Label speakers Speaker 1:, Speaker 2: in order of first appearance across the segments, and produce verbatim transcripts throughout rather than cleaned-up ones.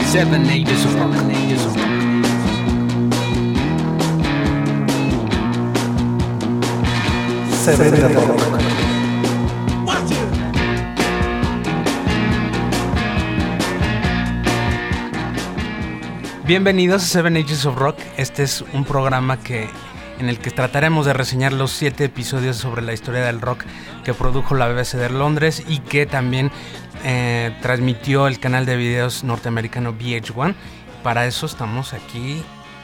Speaker 1: Seven Ages of Rock.
Speaker 2: Seven Ages of Rock.
Speaker 1: Bienvenidos a Seven Ages of Rock. Este es un programa que en el que trataremos de reseñar los siete episodios sobre la historia del rock que produjo la B B C de Londres y que también eh, transmitió el canal de videos norteamericano V H uno. Para eso estamos aquí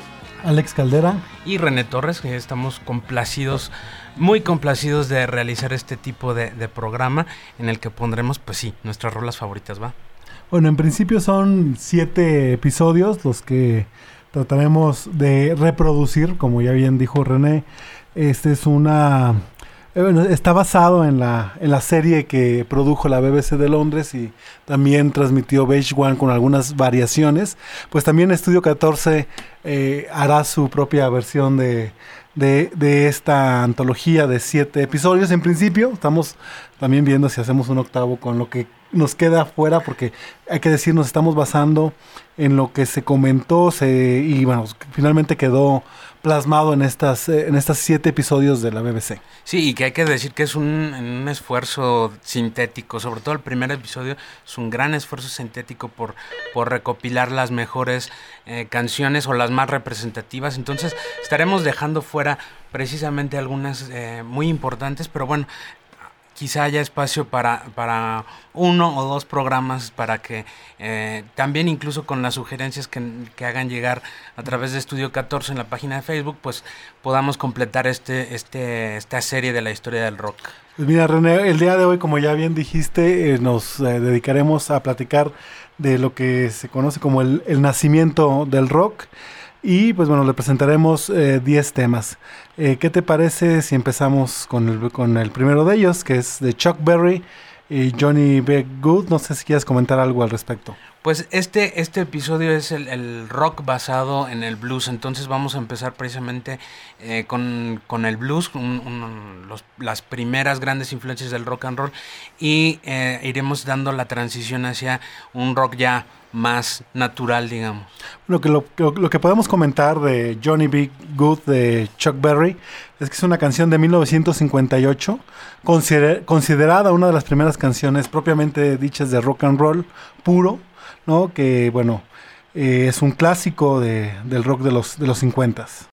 Speaker 2: Alex Caldera
Speaker 1: y René Torres, que estamos complacidos, muy complacidos de realizar este tipo de, de programa en el que pondremos, pues sí, nuestras rolas favoritas, ¿va?
Speaker 2: Bueno, en principio son siete episodios los que trataremos de reproducir, como ya bien dijo René. Este es una... Bueno, está basado en la, en la serie que produjo la B B C de Londres y también transmitió V H uno con algunas variaciones. Pues también Estudio catorce eh, hará su propia versión de, de, de esta antología de siete episodios. En principio estamos también viendo si hacemos un octavo con lo que nos queda afuera, porque hay que decir, nos estamos basando en lo que se comentó se, y bueno, finalmente quedó plasmado en estas eh, en estas siete episodios de la B B C.
Speaker 1: Sí, y que hay que decir que es un, un esfuerzo sintético, sobre todo el primer episodio es un gran esfuerzo sintético por, por recopilar las mejores eh, canciones o las más representativas. Entonces estaremos dejando fuera precisamente algunas eh, muy importantes, pero bueno, quizá haya espacio para, para uno o dos programas para que eh, también incluso con las sugerencias que, que hagan llegar a través de Estudio catorce en la página de Facebook, pues podamos completar este, este, esta serie de la historia del rock.
Speaker 2: Pues mira, René, el día de hoy, como ya bien dijiste, eh, nos eh, dedicaremos a platicar de lo que se conoce como el, el nacimiento del rock. Y pues bueno, le presentaremos diez eh, temas. Eh, ¿Qué te parece si empezamos con el, con el primero de ellos, que es de Chuck Berry y Johnny B. Good? No sé si quieres comentar algo al respecto.
Speaker 1: Pues este, este episodio es el, el rock basado en el blues, entonces vamos a empezar precisamente eh, con, con el blues, un, un, los, las primeras grandes influencias del rock and roll, y eh, iremos dando la transición hacia un rock ya más natural, digamos.
Speaker 2: Bueno, que lo, lo, lo que podemos comentar de Johnny B. Good de Chuck Berry es que es una canción de mil novecientos cincuenta y ocho, consider, considerada una de las primeras canciones propiamente dichas de rock and roll puro, ¿no? Que bueno, eh, es un clásico de, del rock de los, de los cincuentas.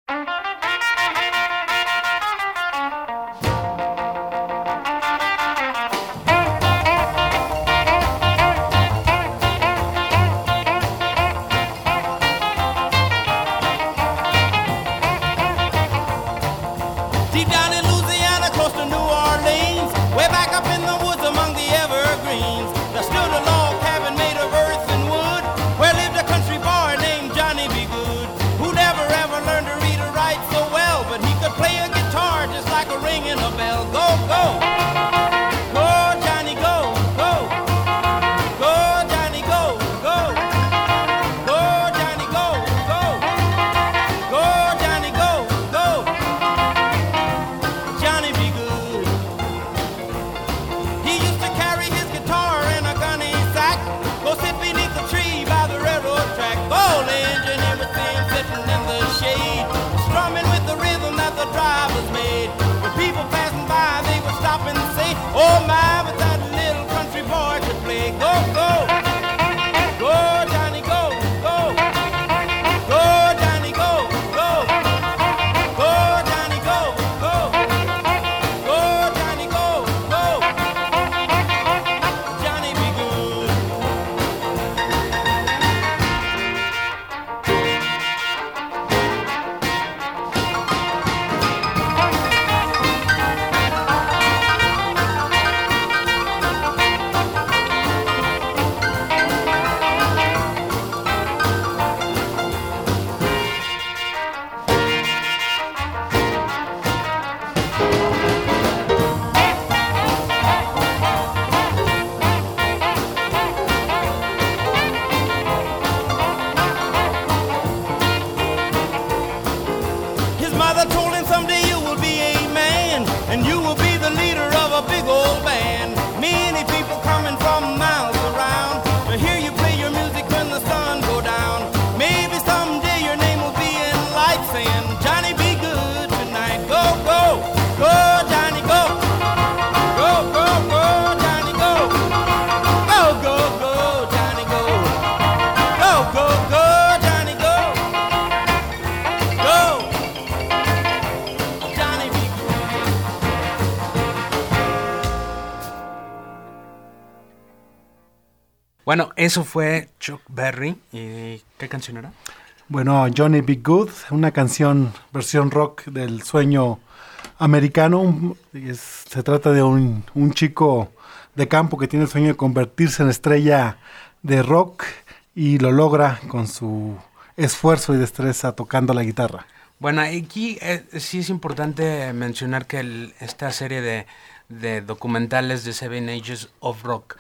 Speaker 1: Bueno, eso fue Chuck Berry. ¿Y qué canción era?
Speaker 2: Bueno, Johnny B. Good, una canción versión rock del sueño americano. Un- es- se trata de un, un chico de campo que tiene el sueño de convertirse en estrella de rock y lo logra con su esfuerzo y destreza tocando la guitarra.
Speaker 1: Bueno, aquí eh, sí es importante mencionar que el- esta serie de, de documentales de Seven Ages of Rock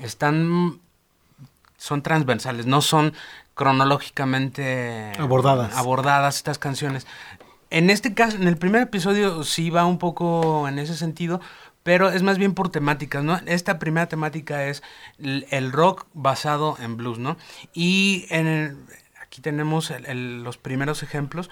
Speaker 1: están, son transversales, no son cronológicamente
Speaker 2: Abordadas.
Speaker 1: abordadas estas canciones. En este caso, en el primer episodio sí va un poco en ese sentido, pero es más bien por temáticas, ¿no? Esta primera temática es el, el rock basado en blues, ¿no? Y en el- aquí tenemos el- el- los primeros ejemplos.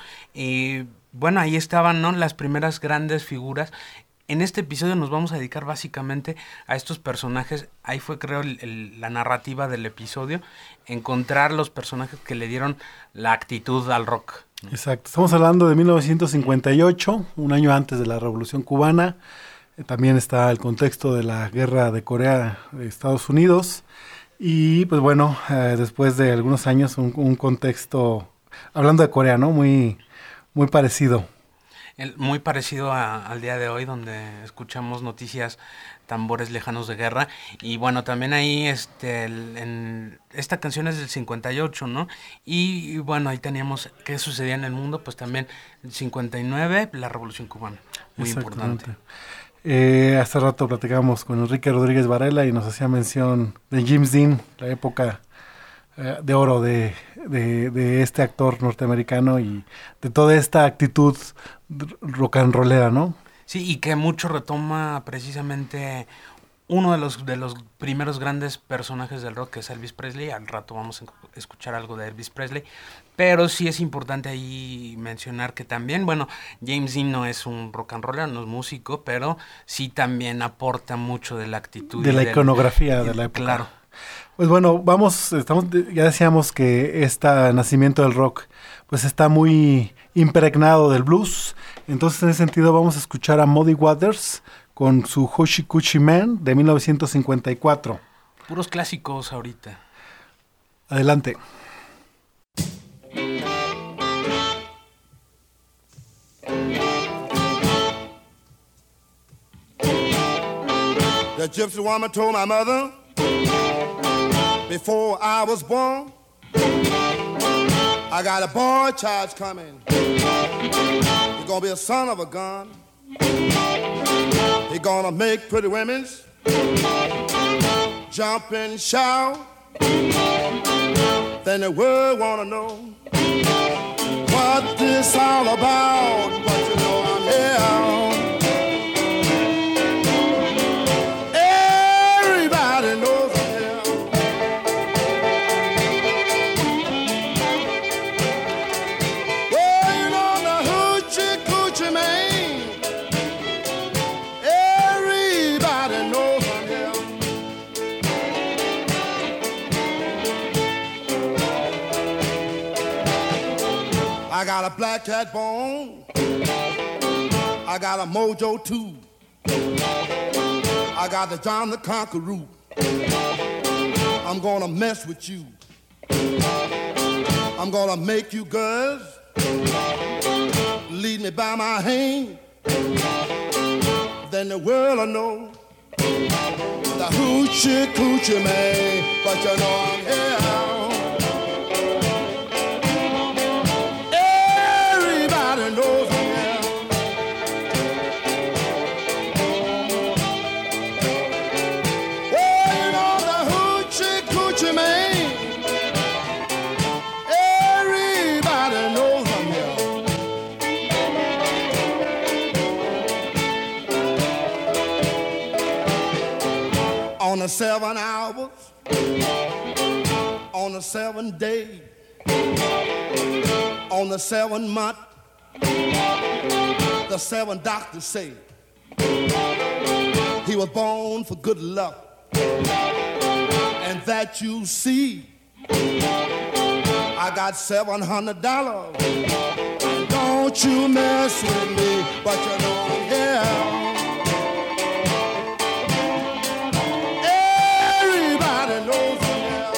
Speaker 1: Y bueno, ahí estaban, ¿no?, las primeras grandes figuras. En este episodio nos vamos a dedicar básicamente a estos personajes. Ahí fue, creo, el- el- la narrativa del episodio. Encontrar los personajes que le dieron la actitud al rock.
Speaker 2: Exacto. Estamos hablando de mil novecientos cincuenta y ocho, un año antes de la Revolución Cubana. Eh, También está el contexto de la guerra de Corea de Estados Unidos. Y pues bueno, eh, después de algunos años, un, un contexto, hablando de Corea, ¿no? Muy, muy parecido.
Speaker 1: El- muy parecido a- al día de hoy, donde escuchamos noticias, tambores lejanos de guerra. Y bueno, también ahí, este, el- en, esta canción es del cincuenta y ocho, ¿no? Y, y bueno, ahí teníamos qué sucedía en el mundo, pues también el cincuenta y nueve, la Revolución Cubana, muy
Speaker 2: Exactamente.
Speaker 1: importante.
Speaker 2: Eh, hace rato platicábamos con Enrique Rodríguez Varela y nos hacía mención de James Dean, la época eh, de oro de, de, de este actor norteamericano y de toda esta actitud r- rock and rollera, ¿no?
Speaker 1: Sí, y que mucho retoma precisamente uno de los de los primeros grandes personajes del rock, que es Elvis Presley. Al rato vamos a esc- escuchar algo de Elvis Presley, pero sí es importante ahí mencionar que también, bueno, James Dean no es un rock and roller, no es músico, pero sí también aporta mucho de la actitud
Speaker 2: De
Speaker 1: y
Speaker 2: la
Speaker 1: del-
Speaker 2: iconografía
Speaker 1: y-
Speaker 2: de la época.
Speaker 1: Claro.
Speaker 2: Pues bueno, vamos, estamos, ya decíamos que este nacimiento del rock pues está muy impregnado del blues. Entonces, en ese sentido, vamos a escuchar a Muddy Waters con su Hoochie Coochie Man de mil novecientos cincuenta y cuatro.
Speaker 1: Puros clásicos ahorita.
Speaker 2: Adelante.
Speaker 3: The gypsy woman told my mother before I was born, I got a boy child coming. He's gonna be a son of a gun. He's gonna make pretty women jump and shout. Then the world wanna know what this all about. But you know I'm here. Everybody knows I'm here. Well, you know the hoochie coochie man. Everybody knows I'm here. I got a black cat bone. I got a mojo too. I got the John the Conqueror. I'm gonna mess with you. I'm gonna make you girls lead me by my hand. Then the world will know the hoochie coochie man. But you know I'm here. Everybody knows I'm here. Well, you know the hoochie coochie man. Everybody knows I'm here. On the seven hours, on the seven day, on the seven month, the seven doctors say he was born for good luck, and that you see. I got seven hundred dollars. Don't you mess with me, but you know I'm here. Everybody knows I'm here.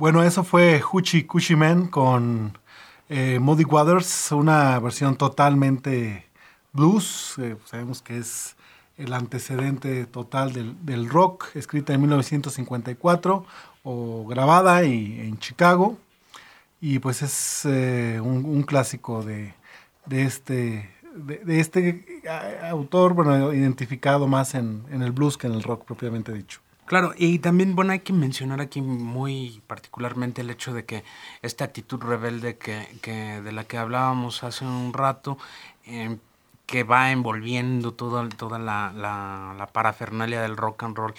Speaker 2: Bueno, eso fue Hoochie Coochie Man con eh, Muddy Waters, una versión totalmente blues. Eh, sabemos que es el antecedente total del, del rock, escrita en mil novecientos cincuenta y cuatro o grabada y, en Chicago. Y pues es eh, un, un clásico de, de este, de, de este autor, bueno, identificado más en, en el blues que en el rock propiamente dicho.
Speaker 1: Claro, y también, bueno, hay que mencionar aquí muy particularmente el hecho de que esta actitud rebelde que, que de la que hablábamos hace un rato, eh, que va envolviendo toda, toda la, la, la parafernalia del rock and roll,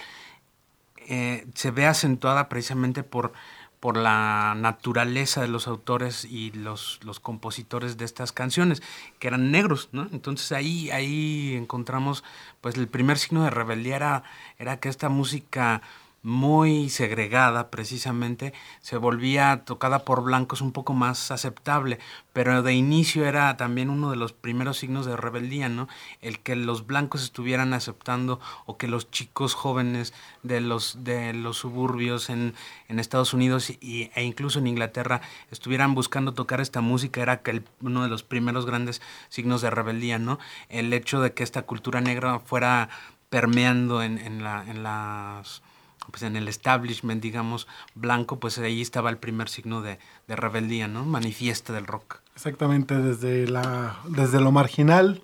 Speaker 1: eh, se ve acentuada precisamente por, por la naturaleza de los autores y los, los compositores de estas canciones, que eran negros, ¿no? Entonces ahí, ahí encontramos, pues el primer signo de rebeldía era, era que esta música muy segregada precisamente se volvía tocada por blancos un poco más aceptable, pero de inicio era también uno de los primeros signos de rebeldía, ¿no? El que los blancos estuvieran aceptando o que los chicos jóvenes de los de los suburbios en, en Estados Unidos y, e incluso en Inglaterra estuvieran buscando tocar esta música era que el, uno de los primeros grandes signos de rebeldía, ¿no? El hecho de que esta cultura negra fuera permeando en, en, la, en las pues en el establishment, digamos, blanco, pues ahí estaba el primer signo de, de rebeldía, ¿no? Manifiesta del rock.
Speaker 2: Exactamente, desde, la, desde lo marginal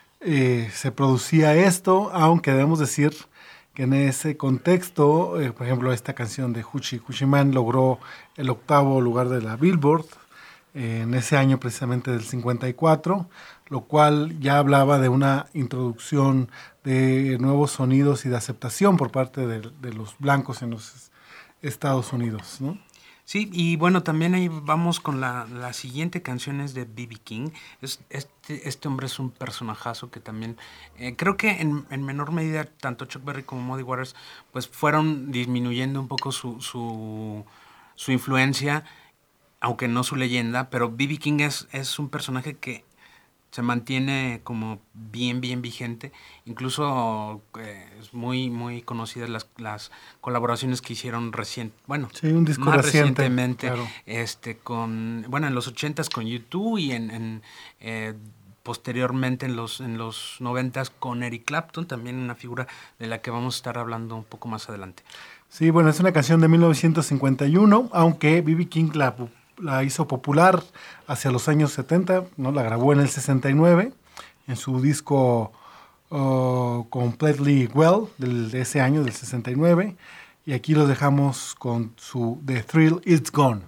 Speaker 2: eh, se producía esto, aunque debemos decir que en ese contexto, eh, por ejemplo, esta canción de Hoochie Coochie Man logró el octavo lugar de la Billboard, eh, en ese año precisamente del cincuenta y cuatro, lo cual ya hablaba de una introducción de nuevos sonidos y de aceptación por parte de, de los blancos en los Estados Unidos, ¿no?
Speaker 1: Sí, y bueno, también ahí vamos con la, la siguiente canción es de B B King. Es, este, este hombre es un personajazo que también, eh, creo que en, en menor medida, tanto Chuck Berry como Muddy Waters, pues fueron disminuyendo un poco su, su, su influencia, aunque no su leyenda, pero B B King es, es un personaje que se mantiene como bien, bien vigente. Incluso eh, es muy, muy conocidas las, las colaboraciones que hicieron recién, bueno,
Speaker 2: sí, un disco
Speaker 1: más
Speaker 2: reciente,
Speaker 1: recientemente,
Speaker 2: claro.
Speaker 1: este, con, bueno, en los ochentas con U dos y en, en eh, posteriormente en los, en los noventas con Eric Clapton, también una figura de la que vamos a estar hablando un poco más adelante.
Speaker 2: Sí, bueno, es una canción de mil novecientos cincuenta y uno, aunque B B King la la hizo popular hacia los años setenta, ¿no? La grabó en el sesenta y nueve, en su disco uh, Completely Well, del, de ese año, del sesenta y nueve, y aquí los dejamos con su The Thrill Is Gone.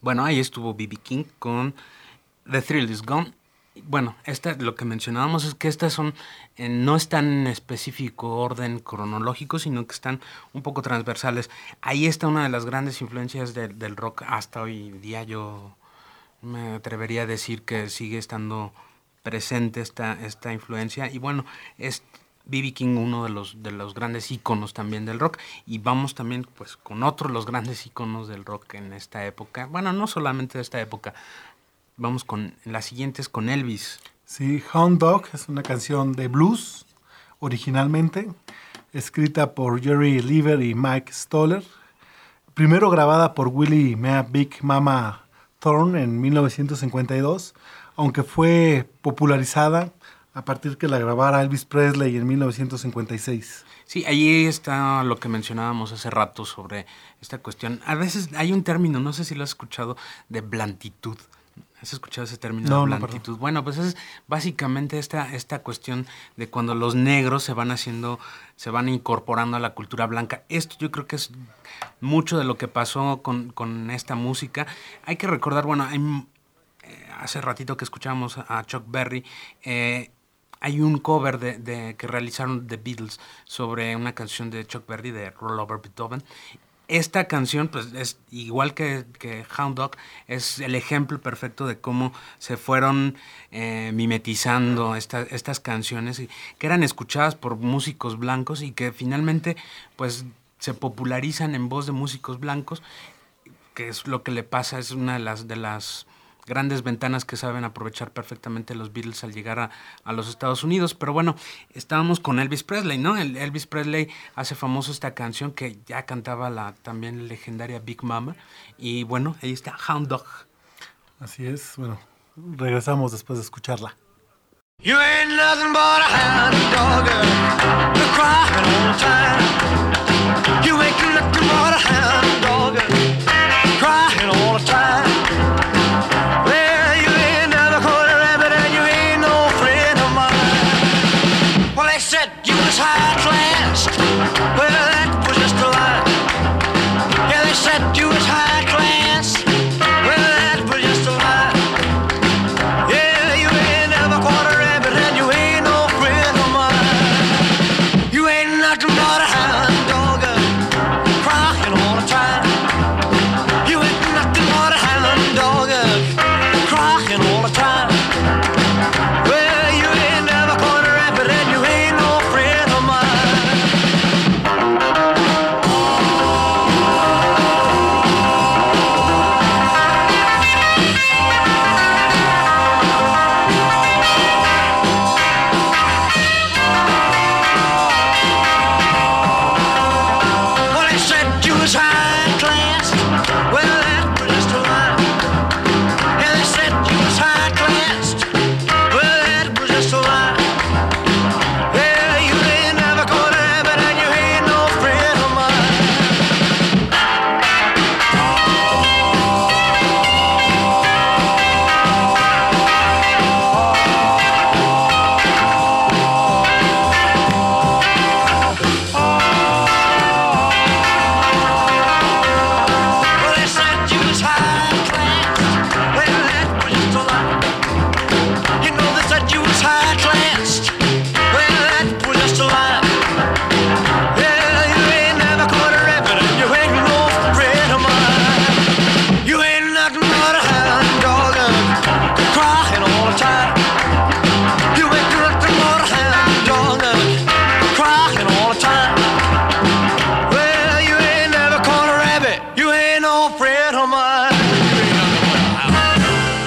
Speaker 1: Bueno, ahí estuvo B B King con The Thrill Is Gone. Bueno, esta, lo que mencionábamos es que estas son, eh, no están en específico orden cronológico, sino que están un poco transversales. Ahí está una de las grandes influencias de, del rock hasta hoy día. Yo me atrevería a decir que sigue estando presente esta, esta influencia. Y bueno, es B B King uno de los, de los grandes íconos también del rock. Y vamos también pues con otros los grandes íconos del rock en esta época. Bueno, no solamente de esta época. Vamos con las siguientes, con Elvis.
Speaker 2: Sí, Hound Dog es una canción de blues, originalmente, escrita por Jerry Leiber y Mike Stoller. Primero grabada por Willie Mea Big Mama Thorne en mil novecientos cincuenta y dos, aunque fue popularizada a partir que la grabara Elvis Presley en mil novecientos cincuenta y seis.
Speaker 1: Sí, ahí está lo que mencionábamos hace rato sobre esta cuestión. A veces hay un término, no sé si lo has escuchado, de blanditud. ¿Has escuchado ese término
Speaker 2: no,
Speaker 1: de
Speaker 2: no,
Speaker 1: blanditud?
Speaker 2: Perdón.
Speaker 1: Bueno, pues es básicamente esta, esta cuestión de cuando los negros se van haciendo, se van incorporando a la cultura blanca. Esto yo creo que es mucho de lo que pasó con, con esta música. Hay que recordar, bueno, hay, eh, hace ratito que escuchábamos a Chuck Berry, eh, hay un cover de, de, que realizaron The Beatles sobre una canción de Chuck Berry, de Roll Over Beethoven. Esta canción, pues, es igual que, que Hound Dog, es el ejemplo perfecto de cómo se fueron eh, mimetizando esta, estas canciones y, que eran escuchadas por músicos blancos y que finalmente, pues, se popularizan en voz de músicos blancos, que es lo que le pasa, es una de las de las grandes ventanas que saben aprovechar perfectamente los Beatles al llegar a, a los Estados Unidos. Pero bueno, estábamos con Elvis Presley, ¿no? El Elvis Presley hace famoso esta canción que ya cantaba la también legendaria Big Mama. Y bueno, ahí está Hound Dog.
Speaker 2: Así es, bueno, regresamos después de escucharla.
Speaker 3: You ain't nothing but a hound dog, you're crying all the time. You ain't nothing but a hound dog, crying all the time. Well, you ain't never caught a rabbit and you ain't no friend of mine. Well, they said you was high class. Well, that was just a lie. Yeah, they said you was high class. Well, that was just a lie. Yeah, you ain't never caught a rabbit and you ain't no friend of mine. You ain't nothing but a hound dog, crying all the time. You ain't nothing but a hound dog, crying all the time. Well, you ain't never caught a rabbit and you ain't no friend of mine. Well, they said you was high class. Well, that was just a lie. Yeah, they said you was high class. Well, that was just a lie. Yeah, you ain't never caught a rabbit and you ain't no friend of mine. Well, they said you was high class. Well, that was just a lie. You know they said you was high class. Well, that was just a lie. Yeah, you ain't never caught a rabbit and you ain't no friend of mine. You ain't nothing but a hound dog, crying all the time. You ain't nothing but a hound dog, crying all the time. Well, you ain't never caught a rabbit. You ain't no friend of mine. You ain't nothing but a hound.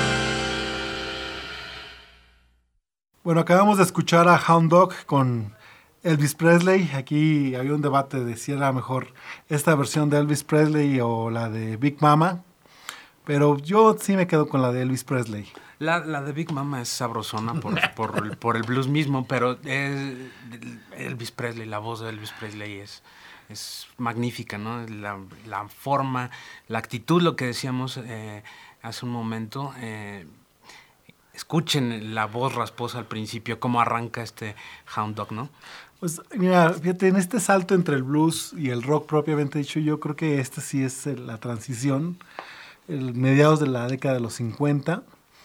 Speaker 2: Bueno, acabamos de escuchar a Hound Dog con Elvis Presley. Aquí había un debate de si era mejor esta versión de Elvis Presley o la de Big Mama. Pero yo sí me quedo con la de Elvis Presley.
Speaker 1: La, la de Big Mama es sabrosona por, por, el- por el blues mismo, pero es, Elvis Presley, la voz de Elvis Presley es, es magnífica, ¿no? La, la forma, la actitud, lo que decíamos eh, hace un momento. Eh, escuchen la voz rasposa al principio, cómo arranca este Hound Dog, ¿no?
Speaker 2: Pues mira, fíjate, en este salto entre el blues y el rock propiamente dicho, yo creo que esta sí es eh, la transición. el mediados de la década de los cincuenta,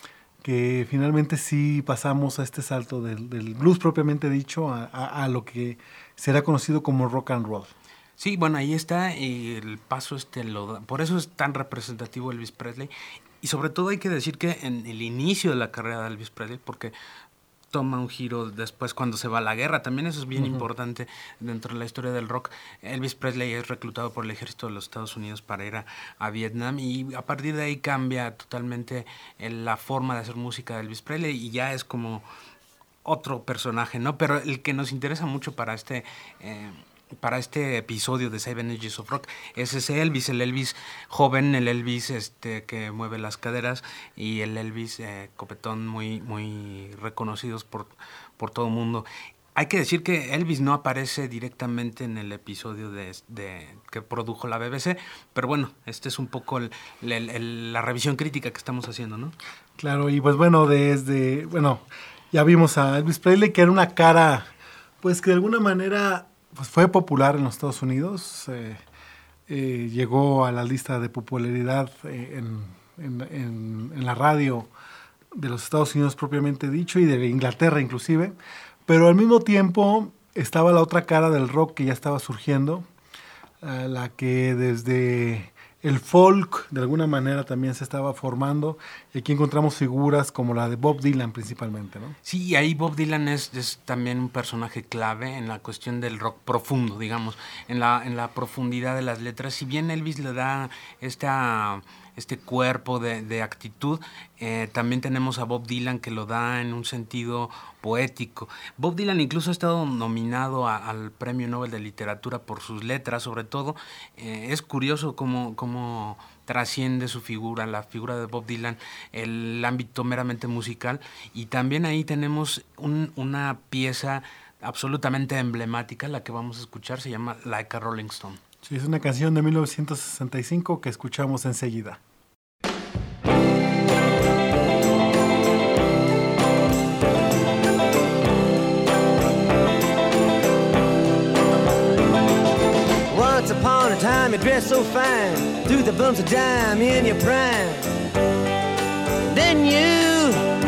Speaker 2: que finalmente sí pasamos a este salto del, del blues propiamente dicho a, a, a lo que será conocido como rock and roll.
Speaker 1: Sí, bueno, ahí está, y el paso este lo da. Por eso es tan representativo Elvis Presley. Y sobre todo hay que decir que en el inicio de la carrera de Elvis Presley, porque toma un giro después cuando se va a la guerra, también eso es bien uh-huh. importante dentro de la historia del rock. Elvis Presley es reclutado por el ejército de los Estados Unidos para ir a, a Vietnam, y a partir de ahí cambia totalmente la forma de hacer música de Elvis Presley y ya es como otro personaje, ¿no? Pero el que nos interesa mucho para este... Eh, para este episodio de Seven Ages of Rock es ese Elvis, el Elvis joven, el Elvis este que mueve las caderas y el Elvis eh, copetón muy muy reconocidos por, por todo el mundo. Hay que decir que Elvis no aparece directamente en el episodio de, de que produjo la B B C, pero bueno, este es un poco el, el, el, la revisión crítica que estamos haciendo, ¿no?
Speaker 2: Claro, y pues bueno, desde, bueno, ya vimos a Elvis Presley, que era una cara, pues que de alguna manera... pues fue popular en los Estados Unidos, eh, eh, llegó a la lista de popularidad eh, en, en, en, en la radio de los Estados Unidos propiamente dicho y de Inglaterra inclusive, pero al mismo tiempo estaba la otra cara del rock que ya estaba surgiendo, eh, la que desde el folk de alguna manera también se estaba formando, y aquí encontramos figuras como la de Bob Dylan principalmente, ¿no?
Speaker 1: Sí, y ahí Bob Dylan es, es también un personaje clave en la cuestión del rock profundo, digamos, en la, en la profundidad de las letras. Si bien Elvis le da esta... este cuerpo de, de actitud, eh, también tenemos a Bob Dylan que lo da en un sentido poético. Bob Dylan incluso ha estado nominado a, al Premio Nobel de Literatura por sus letras, sobre todo. Eh, es curioso cómo, cómo trasciende su figura, la figura de Bob Dylan, el ámbito meramente musical, y también ahí tenemos un, una pieza absolutamente emblemática, la que vamos a escuchar, se llama Like a Rolling Stone.
Speaker 2: Sí, es una canción de mil novecientos sesenta y cinco que escuchamos enseguida.
Speaker 3: Once upon a time you dressed so fine, threw the bumps of dime in your prime. Then you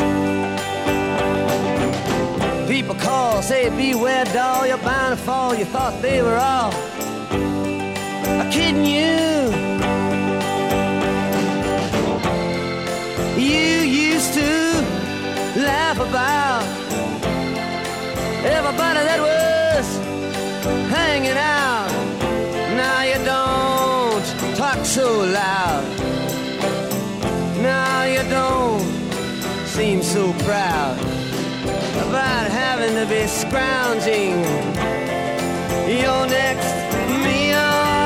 Speaker 3: people call, say beware doll, you're bound to fall. You thought they were all kidding you. You used to laugh about everybody that was hanging out. Now you don't talk so loud. Now you don't seem so proud about having to be scrounging your next meal.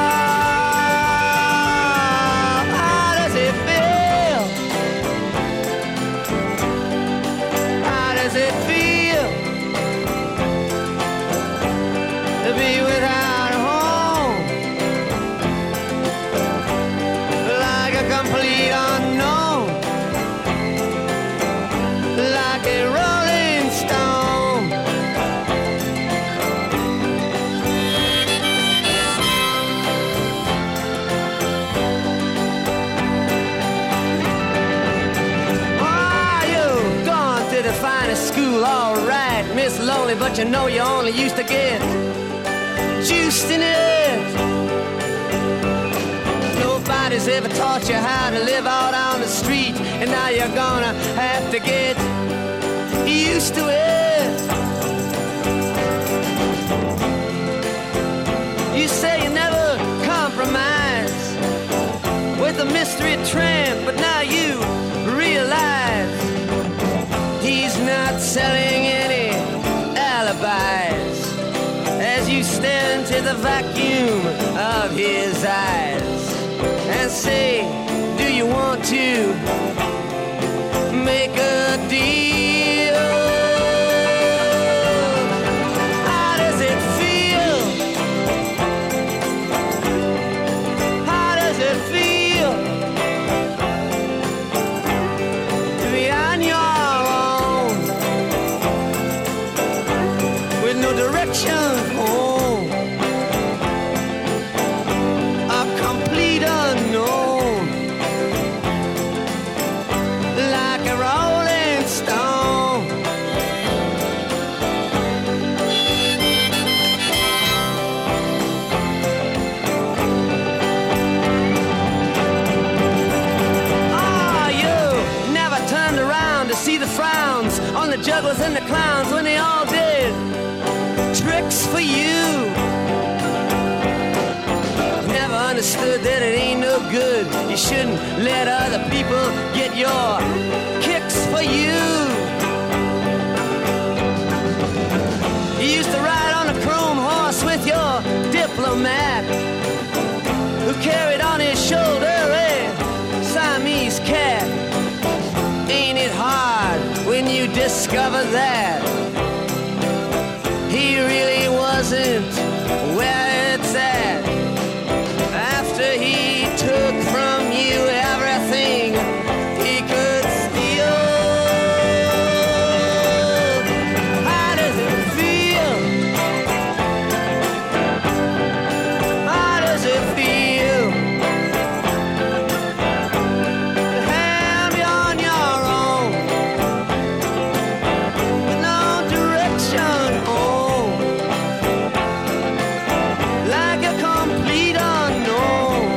Speaker 3: Lonely, but you know you only used to get juiced in it. Nobody's ever taught you how to live out on the street, and now you're gonna have to get used to it. You say you never compromise with a mystery tramp, but now you realize he's not selling any alibis as you stare into the vacuum of his eyes and say, do you want to make a deal? How does it feel? How does it feel to be on your own with no direction home, a complete unknown? on the clowns when they all did tricks for you. Never understood that it ain't no good. You shouldn't let other people get your kicks for you. You used to ride on a chrome horse with your diplomat, who carried on his shoulder a Siamese cat. Ain't it hard when you discover that he really wasn't where it's at? After he took from you everything he could steal. How does it feel? How does it feel to have you on your own with no direction home, like a complete unknown,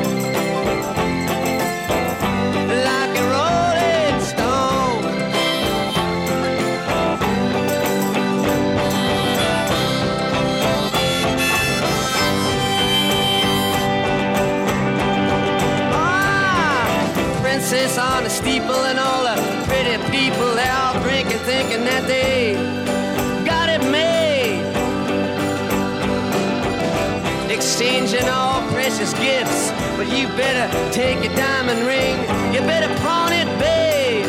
Speaker 3: like a rolling stone? Ah, princess on a steeple and all the pretty people, they're all drinking, thinking that they got it made, exchanging all precious gifts. But you better take your diamond ring, you better pawn it, babe.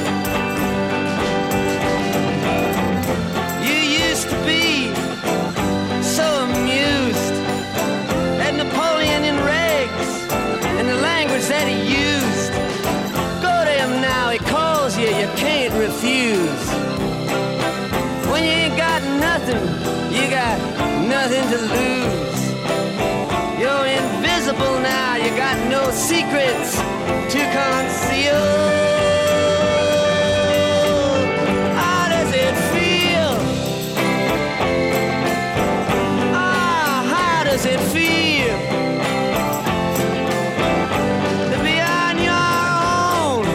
Speaker 3: You used to be so amused at Napoleon in rags and the language that he used. Go to him now, he calls you, you can't refuse. When you ain't got nothing, you got nothing to lose. You're invisible now, you got no secrets to conceal. How does it feel? Ah, how does it feel to be on your own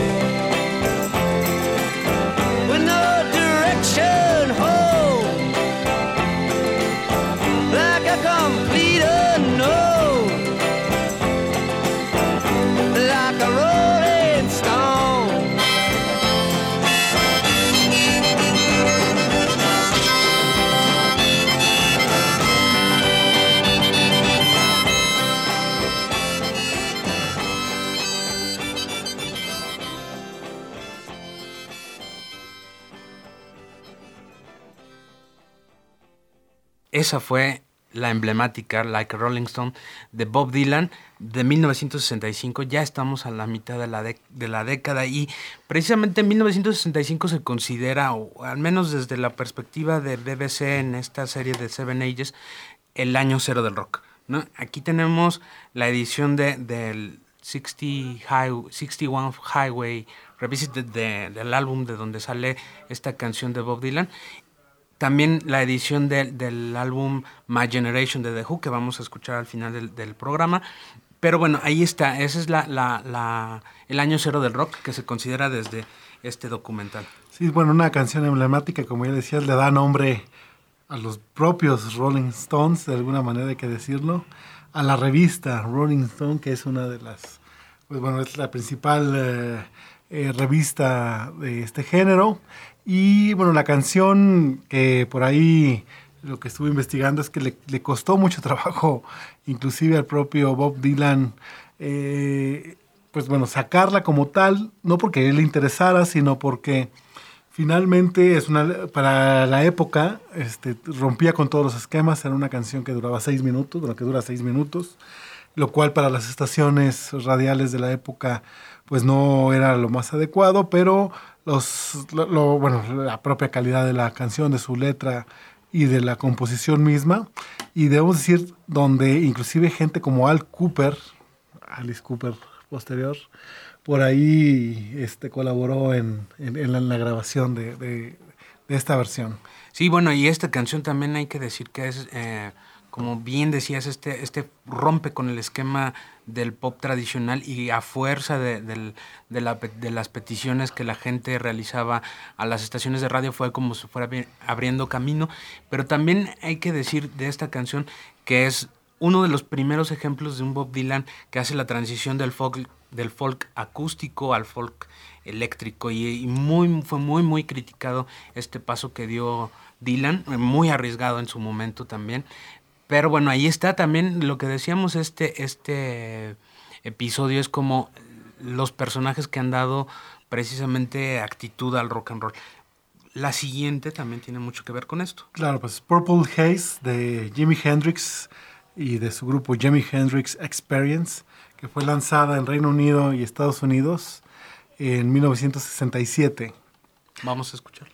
Speaker 3: with no direction home, like a complete unknown, like a rolling stone?
Speaker 1: Esa fue la emblemática Like a Rolling Stone de Bob Dylan de mil novecientos sesenta y cinco. Ya estamos a la mitad de la, de, de la década y precisamente en mil novecientos sesenta y cinco se considera, o al menos desde la perspectiva de B B C en esta serie de Seven Ages, el año cero del rock, ¿no? Aquí tenemos la edición de, del sesenta high, sesenta y uno Highway Revisited de, del álbum de donde sale esta canción de Bob Dylan. También la edición de, del álbum My Generation de The Who, que vamos a escuchar al final del, del programa. Pero bueno, ahí está. Ese es la, la, la, el año cero del rock que se considera desde este documental.
Speaker 2: Sí, bueno, una canción emblemática, como ya decías, le da nombre a los propios Rolling Stones, de alguna manera hay que decirlo, a la revista Rolling Stone, que es una de las, pues bueno, es la principal eh, eh, revista de este género. Y bueno, la canción que por ahí lo que estuve investigando es que le, le costó mucho trabajo, inclusive al propio Bob Dylan, eh, pues bueno, sacarla como tal, no porque a él le interesara, sino porque finalmente es una, para la época este, rompía con todos los esquemas. Era una canción que duraba seis minutos, bueno, que dura seis minutos, lo cual para las estaciones radiales de la época pues no era lo más adecuado, pero los, lo, lo, bueno, la propia calidad de la canción, de su letra y de la composición misma, y debemos decir donde inclusive gente como Al Cooper, Alice Cooper posterior, por ahí este, colaboró en, en, en, la, en la grabación de, de, de esta versión.
Speaker 1: Sí, bueno, y esta canción también hay que decir que es eh, como bien decías, este, este rompe con el esquema del pop tradicional y a fuerza de, de, de, la, de las peticiones que la gente realizaba a las estaciones de radio fue como si fuera abriendo camino. Pero también hay que decir de esta canción que es uno de los primeros ejemplos de un Bob Dylan que hace la transición del folk, del folk acústico al folk eléctrico y, y muy, fue muy, muy criticado este paso que dio Dylan, muy arriesgado en su momento también. Pero bueno, ahí está también lo que decíamos, este, este episodio es como los personajes que han dado precisamente actitud al rock and roll. La siguiente también tiene mucho que ver con esto.
Speaker 2: Claro, pues Purple Haze de Jimi Hendrix y de su grupo Jimi Hendrix Experience, que fue lanzada en Reino Unido y Estados Unidos en mil novecientos sesenta y siete.
Speaker 1: Vamos a escucharla.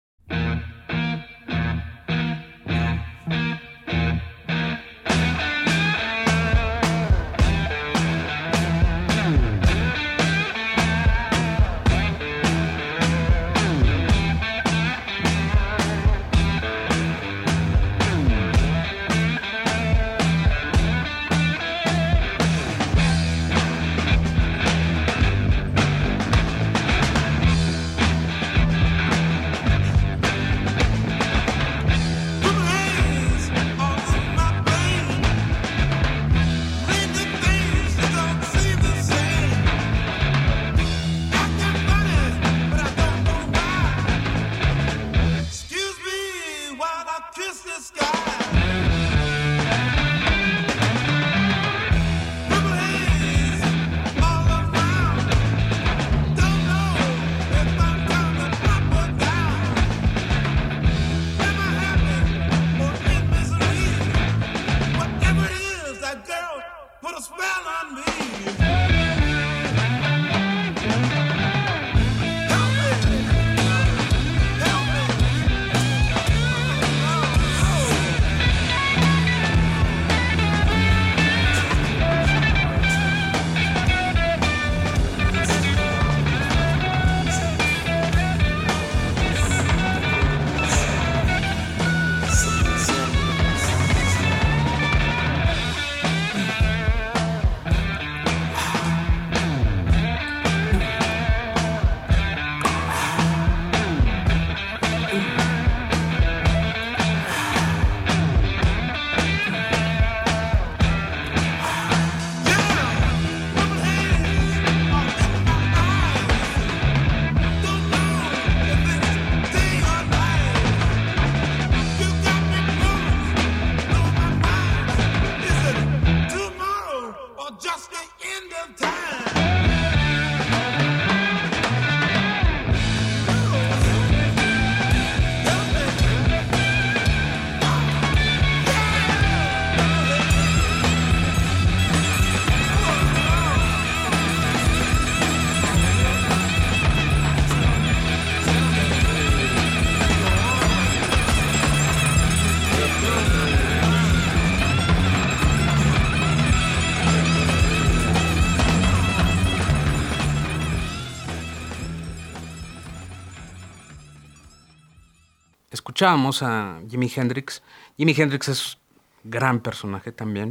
Speaker 1: Escuchábamos a Jimi Hendrix. Jimi Hendrix es gran personaje también,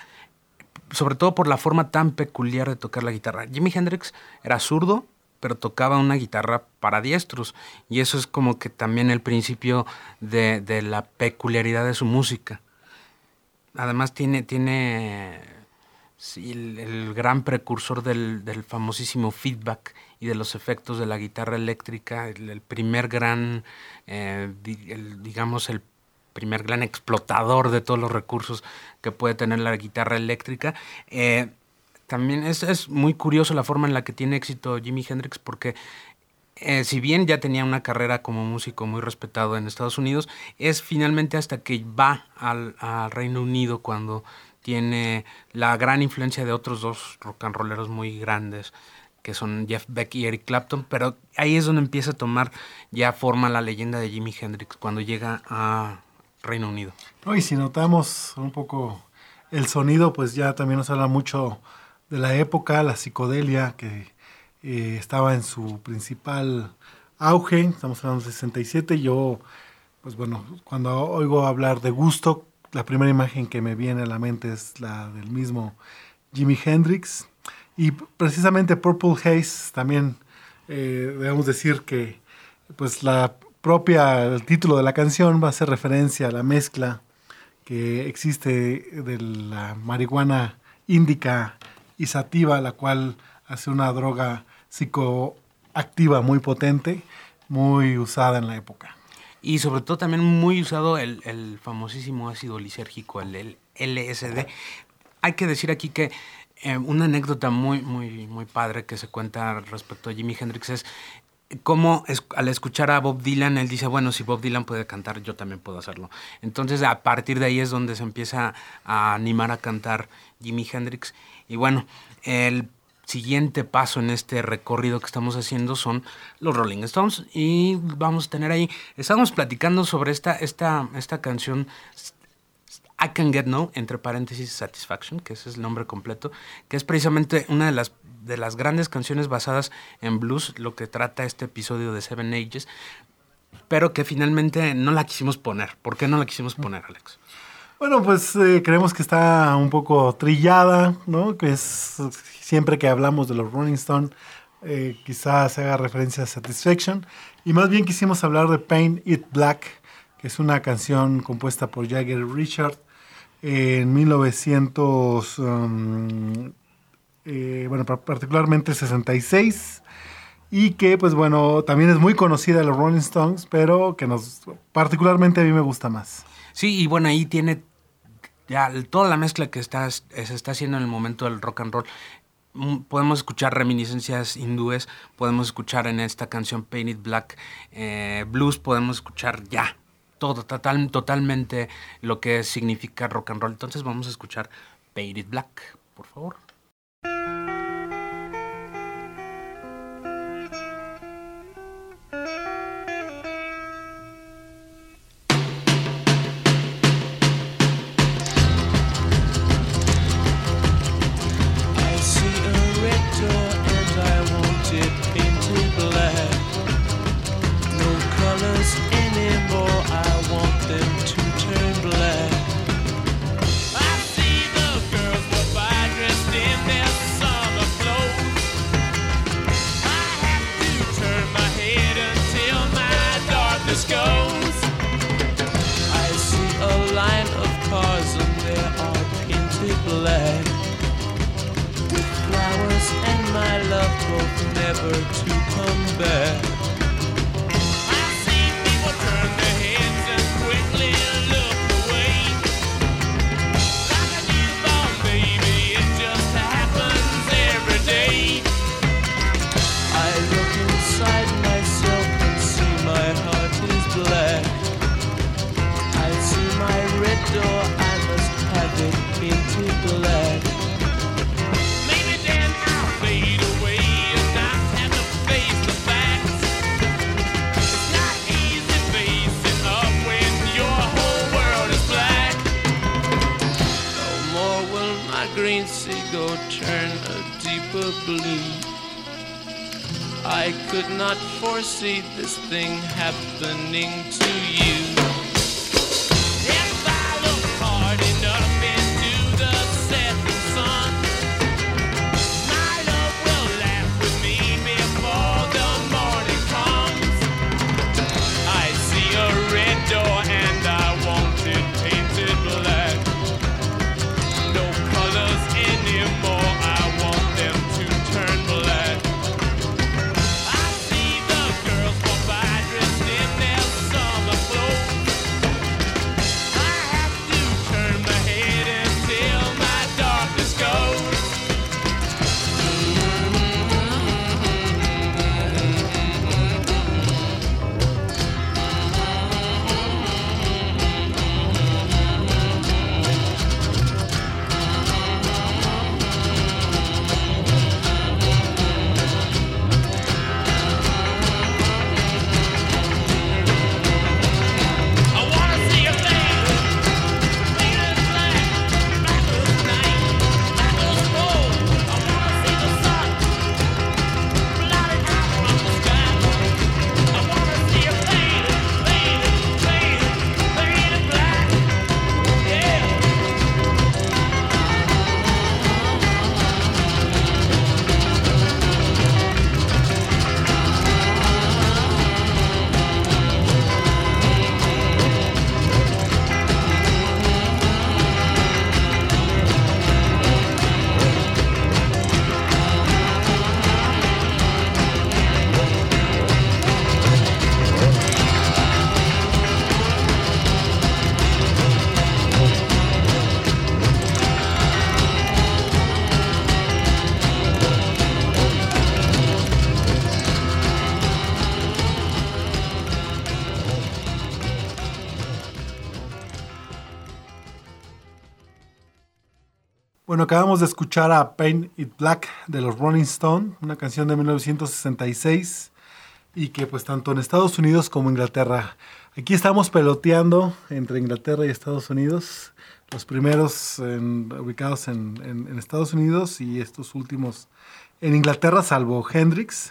Speaker 1: sobre todo por la forma tan peculiar de tocar la guitarra. Jimi Hendrix era zurdo, pero tocaba una guitarra para diestros, y eso es como que también el principio de, de la peculiaridad de su música. Además tiene, tiene sí, el, el gran precursor del, del famosísimo feedback y de los efectos de la guitarra eléctrica, el, el primer gran, eh, di, el, digamos, el primer gran explotador de todos los recursos que puede tener la guitarra eléctrica. Eh, también es, es muy curioso la forma en la que tiene éxito Jimi Hendrix, porque eh, si bien ya tenía una carrera como músico muy respetado en Estados Unidos, es finalmente hasta que va al, al Reino Unido cuando tiene la gran influencia de otros dos rock and rolleros muy grandes, que son Jeff Beck y Eric Clapton, pero ahí es donde empieza a tomar ya forma la leyenda de Jimi Hendrix, cuando llega a Reino Unido.
Speaker 2: No, y si notamos un poco el sonido, pues ya también nos habla mucho de la época, la psicodelia, que eh, estaba en su principal auge. Estamos hablando de sesenta y siete. Yo, pues bueno, cuando oigo hablar de Woodstock, la primera imagen que me viene a la mente es la del mismo Jimi Hendrix. Y precisamente Purple Haze también eh, debemos decir que pues la propia, el título de la canción va a hacer referencia a la mezcla que existe de la marihuana índica y sativa, la cual hace una droga psicoactiva muy potente, muy usada en la época.
Speaker 1: Y sobre todo también muy usado el, el famosísimo ácido lisérgico, el, el L S D. Hay que decir aquí que eh, una anécdota muy, muy, muy padre que se cuenta respecto a Jimi Hendrix es cómo es, al escuchar a Bob Dylan, él dice, bueno, si Bob Dylan puede cantar, yo también puedo hacerlo. Entonces, a partir de ahí es donde se empieza a animar a cantar Jimi Hendrix. Y bueno, el siguiente paso en este recorrido que estamos haciendo son los Rolling Stones. Y vamos a tener ahí, estamos platicando sobre esta, esta, esta canción I Can Get No, entre paréntesis Satisfaction, que ese es el nombre completo, que es precisamente una de las, de las grandes canciones basadas en blues, lo que trata este episodio de Seven Ages, pero que finalmente no la quisimos poner. ¿Por qué no la quisimos poner, Alex?
Speaker 2: Bueno, pues eh, creemos que está un poco trillada, ¿no? Que es siempre que hablamos de los Rolling Stones, eh, quizás se haga referencia a Satisfaction. Y más bien quisimos hablar de Paint It Black, que es una canción compuesta por Jagger Richard en mil novecientos, um, eh, bueno, particularmente sesenta y seis. Y que, pues bueno, también es muy conocida de los Rolling Stones, pero que nos particularmente a mí me gusta más.
Speaker 1: Sí, y bueno, ahí tiene ya toda la mezcla que está, se está haciendo en el momento del rock and roll. Podemos escuchar reminiscencias hindúes, podemos escuchar en esta canción Paint It Black eh, blues, podemos escuchar ya todo, total, totalmente lo que significa rock and roll. Entonces vamos a escuchar Paint It Black, por favor.
Speaker 4: I could not foresee this thing happening to you. If I look hard enough into the setting sun, my love will laugh with me before the morning comes. I see a red door and I want it painted black. No colors anymore, I want them to turn black. I see the girls walk by dressed in their summer clothes.
Speaker 2: Bueno, acabamos de escuchar a Paint It Black de los Rolling Stones, una canción de mil novecientos sesenta y seis y que pues tanto en Estados Unidos como Inglaterra. Aquí estamos peloteando entre Inglaterra y Estados Unidos, los primeros en, ubicados en, en, en Estados Unidos y estos últimos en Inglaterra, salvo Hendrix,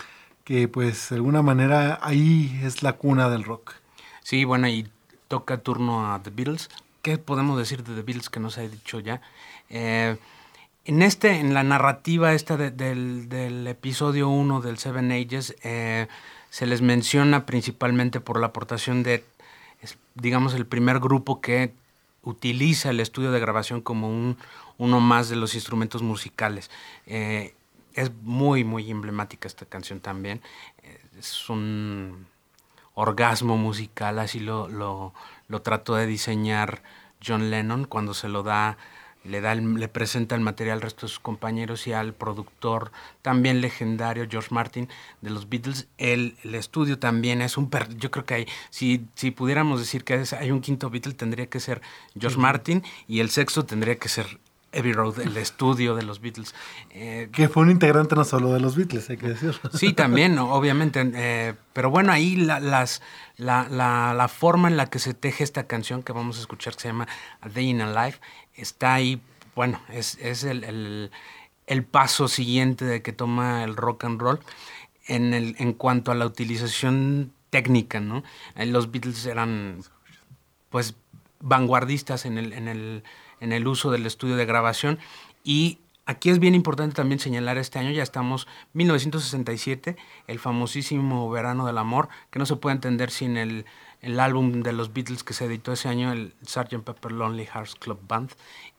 Speaker 2: que pues de alguna manera ahí es la cuna del rock.
Speaker 1: Sí, bueno, y toca turno a The Beatles. ¿Qué podemos decir de The Beatles que no se ha dicho ya? Eh, en este, en la narrativa esta de, del, del episodio uno del Seven Ages, eh, se les menciona principalmente por la aportación de, es, digamos, el primer grupo que utiliza el estudio de grabación como un, uno más de los instrumentos musicales. Eh, es muy, muy emblemática esta canción también. Eh, es un orgasmo musical, así lo, lo, lo trató de diseñar John Lennon cuando se lo da, le da el, le presenta el material al resto de sus compañeros y al productor también legendario George Martin de los Beatles. El, el estudio también es un per, yo creo que hay, si, si pudiéramos decir que es, hay un quinto Beatle, tendría que ser George sí. Martin, y el sexto tendría que ser Abbey Road, el estudio de los Beatles.
Speaker 2: Eh, que fue un integrante no solo de los Beatles, hay que decirlo.
Speaker 1: Sí, también, obviamente. Eh, pero bueno, ahí la, las, la, la, la forma en la que se teje esta canción que vamos a escuchar, que se llama A Day in a Life, está ahí, bueno, es, es el, el, el paso siguiente de que toma el rock and roll en, el, en cuanto a la utilización técnica, ¿no? Los Beatles eran, pues, vanguardistas en el... En el en el uso del estudio de grabación, y aquí es bien importante también señalar este año, ya estamos mil novecientos sesenta y siete, el famosísimo Verano del Amor, que no se puede entender sin el, el álbum de los Beatles que se editó ese año, el sergeant Pepper Lonely Hearts Club Band,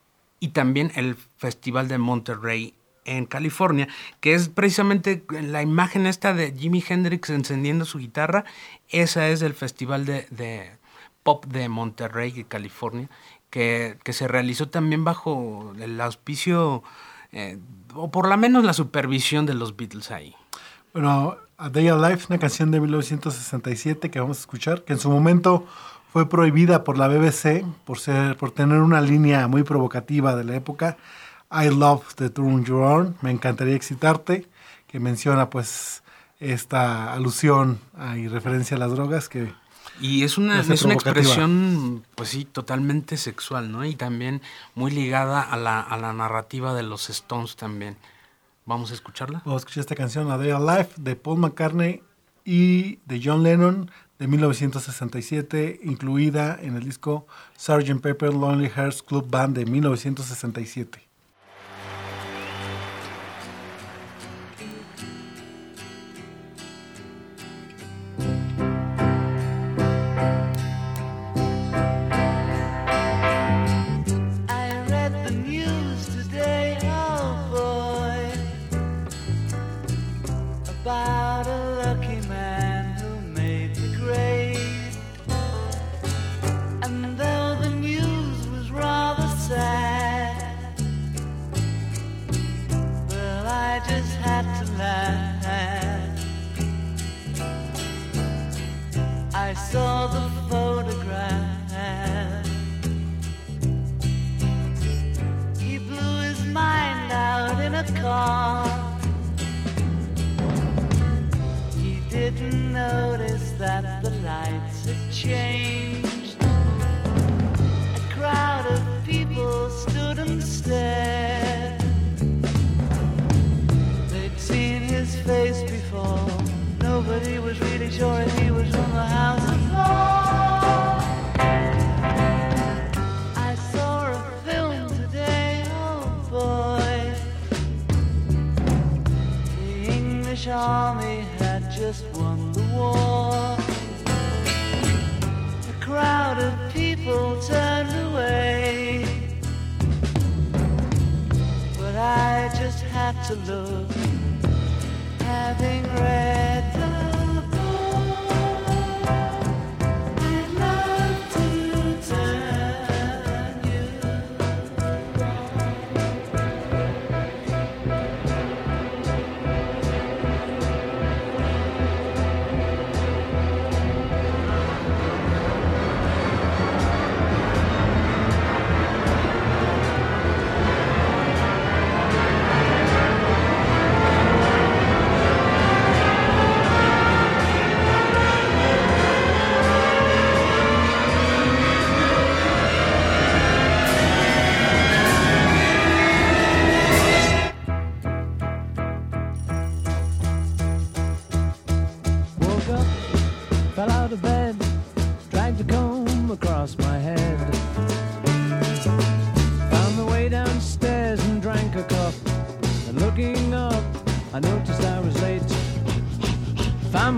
Speaker 1: y también el Festival de Monterey en California, que es precisamente la imagen esta de Jimi Hendrix encendiendo su guitarra. Esa es del Festival de, de Pop de Monterrey, California, Que, que se realizó también bajo el auspicio, eh, o por lo menos la supervisión de los Beatles ahí.
Speaker 2: Bueno, A Day of Life, una canción de mil novecientos sesenta y siete que vamos a escuchar, que en su momento fue prohibida por la B B C por, ser, por tener una línea muy provocativa de la época. I Love the Turn You On, Me Encantaría Excitarte, que menciona pues esta alusión a, y referencia a las drogas que...
Speaker 1: Y es una, es una expresión, pues sí, totalmente sexual, ¿no? Y también muy ligada a la, a la narrativa de los Stones también. ¿Vamos a escucharla?
Speaker 2: Vamos a escuchar esta canción, A Day of Life, de Paul McCartney y de John Lennon, de mil novecientos sesenta y siete, incluida en el disco sergeant Pepper Lonely Hearts Club Band de mil novecientos sesenta y siete.
Speaker 3: Army had just won the war. A crowd of people turned away, but I just had to look, having read the book. I'd love to turn you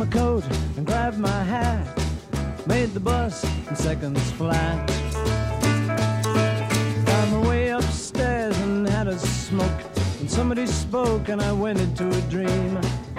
Speaker 5: coat and grabbed my hat. Made the bus in seconds flat. Found my way upstairs and had a smoke. And somebody spoke and I went into a dream.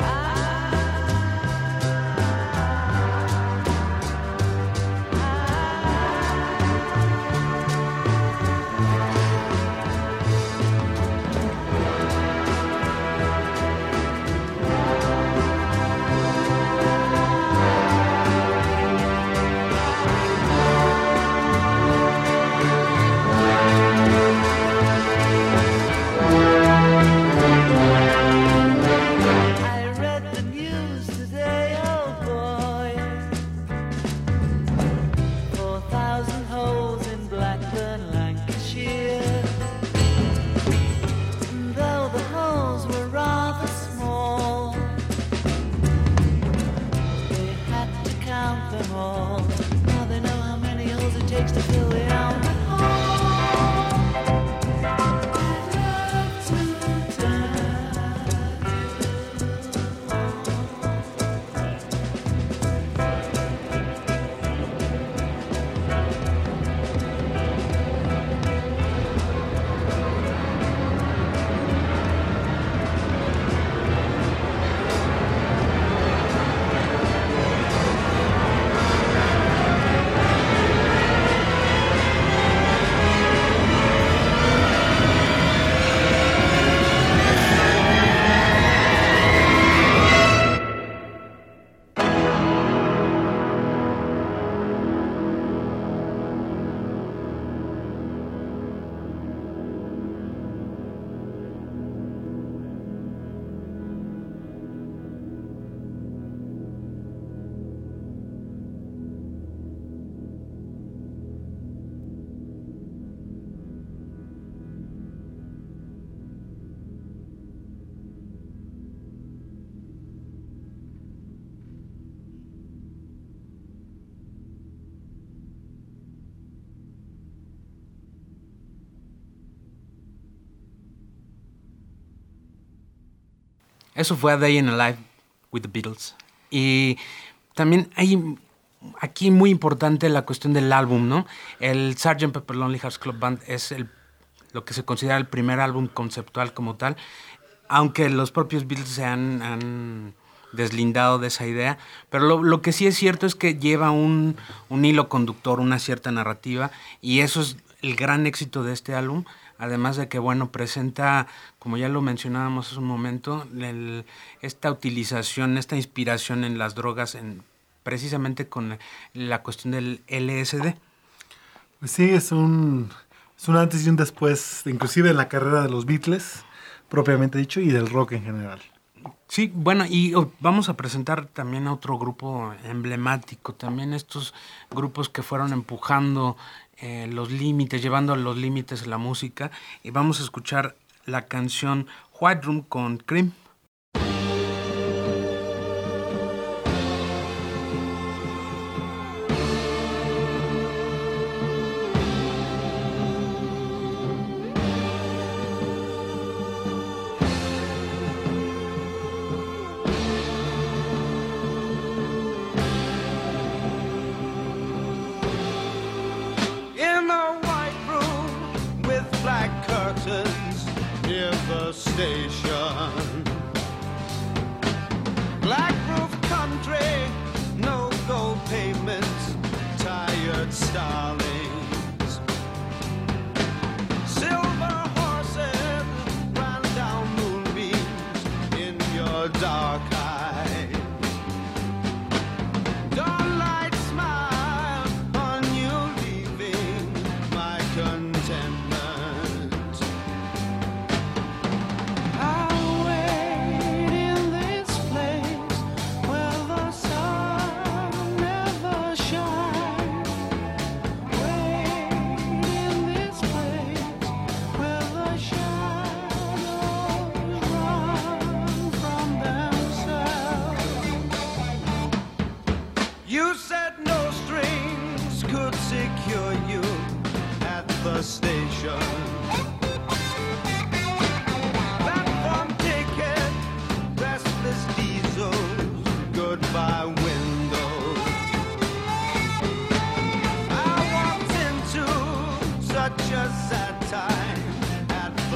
Speaker 1: Eso fue A Day in a Life with the Beatles. Y también hay aquí muy importante la cuestión del álbum, ¿no? El sergeant Pepper Lonely Hearts Club Band es el, lo que se considera el primer álbum conceptual como tal, aunque los propios Beatles se han, han deslindado de esa idea. Pero lo, lo que sí es cierto es que lleva un, un hilo conductor, una cierta narrativa, y eso es el gran éxito de este álbum. Además de que, bueno, presenta, como ya lo mencionábamos hace un momento, el, esta utilización, esta inspiración en las drogas, en, precisamente con la cuestión del L S D.
Speaker 2: Pues sí, es un, es un antes y un después, inclusive en la carrera de los Beatles, propiamente dicho, y del rock en general.
Speaker 1: Sí, bueno, y oh, vamos a presentar también a otro grupo emblemático, también estos grupos que fueron empujando eh, los límites, llevando a los límites la música, y vamos a escuchar la canción White Room con Cream.
Speaker 3: Station, black roof country, no gold pavements, tired starlings, silver horses ran down moonbeams in your dark eyes. Dawnlight smile on you, leaving my contentment. Away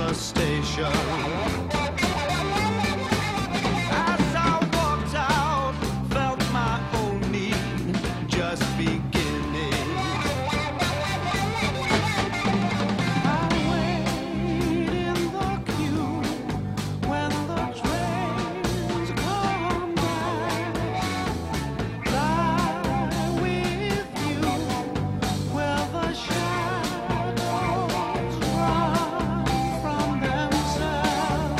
Speaker 3: the station. As I walked out, felt my own need just beginning. I wait in the queue when the trains come back. Lie with you where the shadows run from themselves.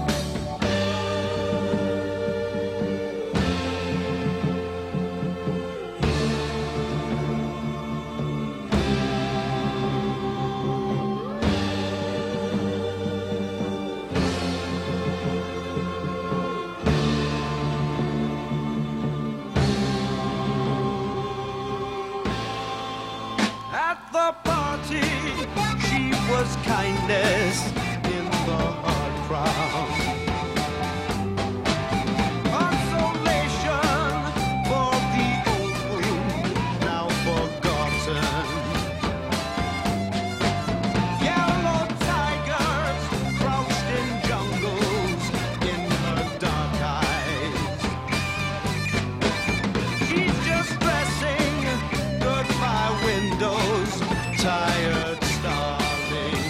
Speaker 3: At the party, she was kindness in the hard crowd. Consolation for the old wound now forgotten. Yellow tigers crouched in jungles in her dark eyes. She's just dressing goodbye windows, tired starling.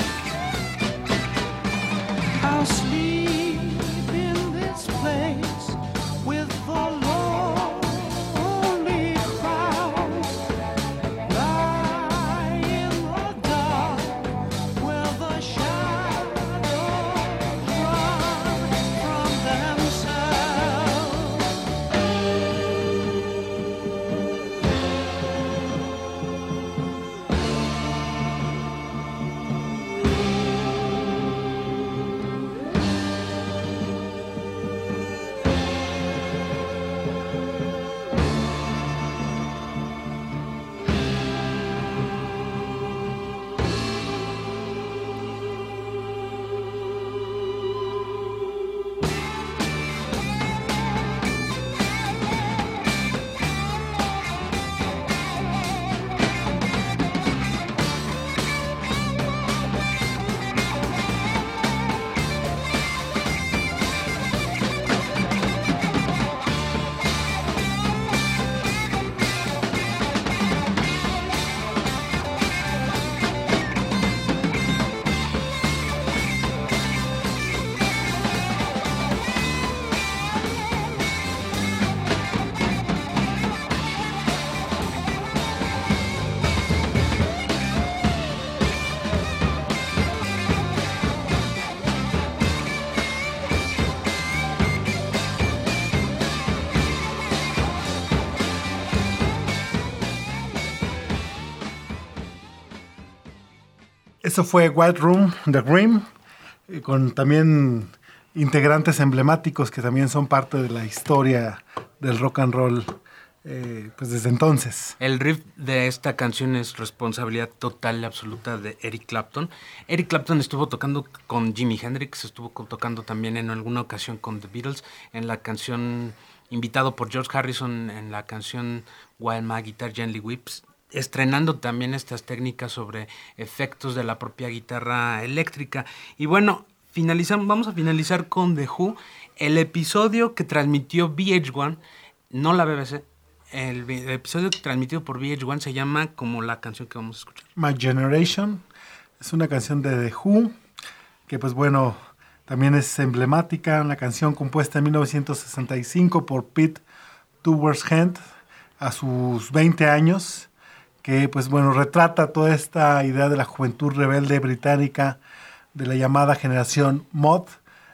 Speaker 3: I'll sleep in this place with the lonely crowd. Lie in the dark where the shadows run from themselves.
Speaker 2: Eso fue White Room, The Grimm, eh, con también integrantes emblemáticos que también son parte de la historia del rock and roll eh, pues desde entonces.
Speaker 1: El riff de esta canción es responsabilidad total y absoluta de Eric Clapton. Eric Clapton estuvo tocando con Jimi Hendrix, estuvo co- tocando también en alguna ocasión con The Beatles, en la canción, invitado por George Harrison en la canción While My Guitar Gently Weeps, estrenando también estas técnicas sobre efectos de la propia guitarra eléctrica. Y bueno, finalizamos, vamos a finalizar con The Who, el episodio que transmitió V H uno, no la B B C. El, el episodio transmitido por V H uno se llama como la canción que vamos a escuchar.
Speaker 2: My Generation es una canción de The Who, que pues bueno, también es emblemática, una canción compuesta en mil novecientos sesenta y cinco por Pete Townshend a sus veinte años, que pues bueno, retrata toda esta idea de la juventud rebelde británica, de la llamada generación mod,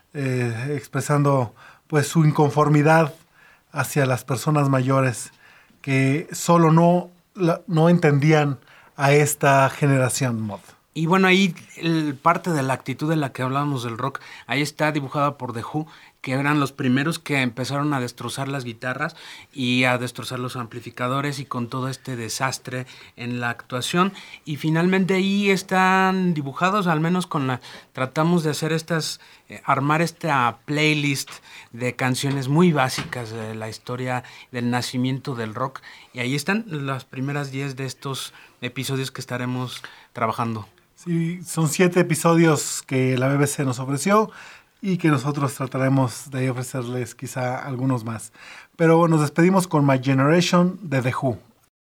Speaker 2: eh, expresando pues su inconformidad hacia las personas mayores que solo no, la, no entendían a esta generación mod.
Speaker 1: Y bueno, ahí el, parte de la actitud de la que hablábamos del rock, ahí está dibujada por The Who, que eran los primeros que empezaron a destrozar las guitarras y a destrozar los amplificadores y con todo este desastre en la actuación. Y finalmente ahí están dibujados, al menos con la... Tratamos de hacer estas... Eh, armar esta playlist de canciones muy básicas de la historia del nacimiento del rock. Y ahí están las primeras diez de estos episodios que estaremos trabajando.
Speaker 2: Sí, son siete episodios que la B B C nos ofreció y que nosotros trataremos de ofrecerles quizá algunos más. Pero bueno, nos despedimos con My Generation de The Who.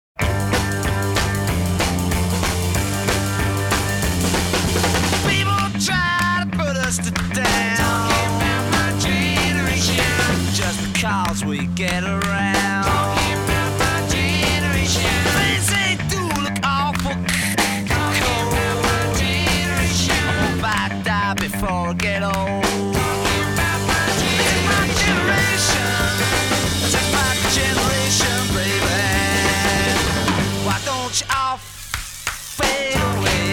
Speaker 3: People try to put us to down. Talking about my generation. Just because we get around. Talking about my generation. Things they do look awful cold. My generation. I hope I die before I get old. Talking about my generation. This is my generation, baby. Why don't you all fade away?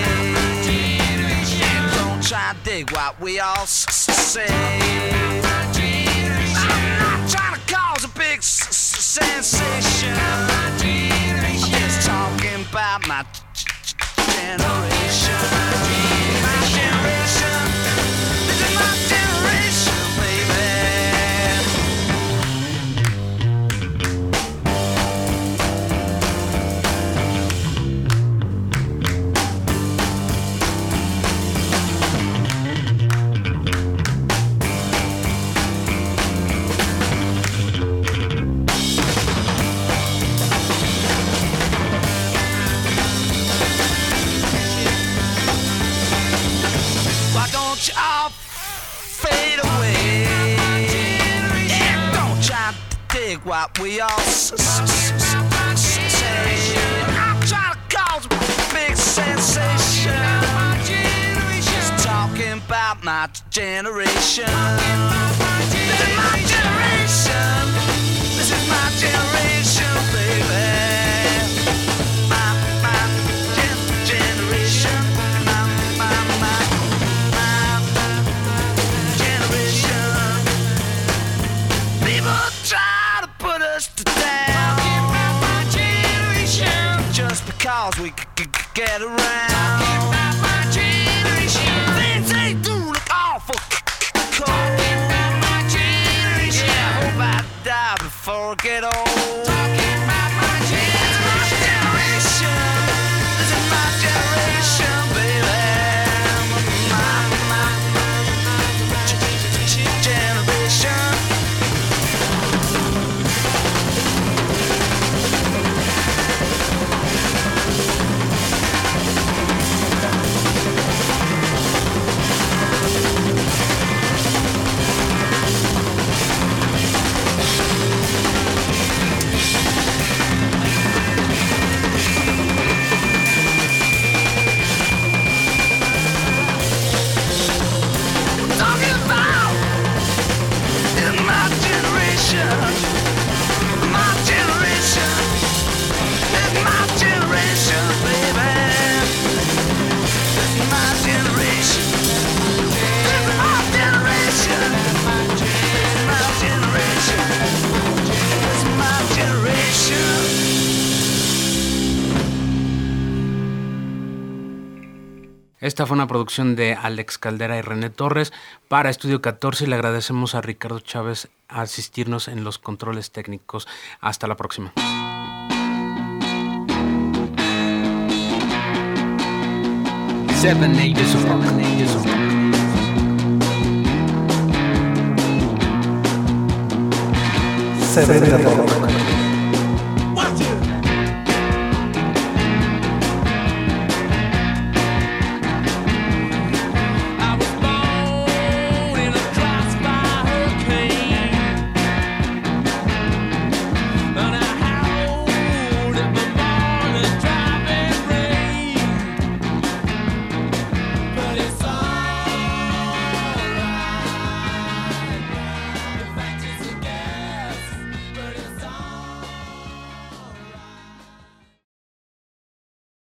Speaker 3: Don't try to dig what we all s- s- say. I'm not trying to cause a big s- s- sensation. I'm just talking about my g- g- generation. My generation. This is my generation, baby. Why don't you all fade away? Yeah, don't try to dig what we all s- s- s- s- say. I'm trying to cause a big sensation. Just talking about my generation. This is my generation. This is my generation, baby. My, my gen- generation. My, my, my, my, my generation. People try to put us to down. Talking about my generation. Just because we c- c- c- get around. Talking about my generation. Things they do look awful c- c- cold. Talking about my generation. Yeah, I hope I die before I get old. Talking about my generation. This is my generation, baby. My, my, my g- g- generation. Talking about is my generation, my generation, it's my generation, baby. It's my generation, it's my generation, it's my generation, it's my generation.
Speaker 1: Esta fue una producción de Alex Caldera y René Torres para Estudio catorce y le agradecemos a Ricardo Chávez a asistirnos en los controles técnicos. Hasta la próxima. Seven Ages of Rock. Ages of Rock.
Speaker 2: Se ve de rock.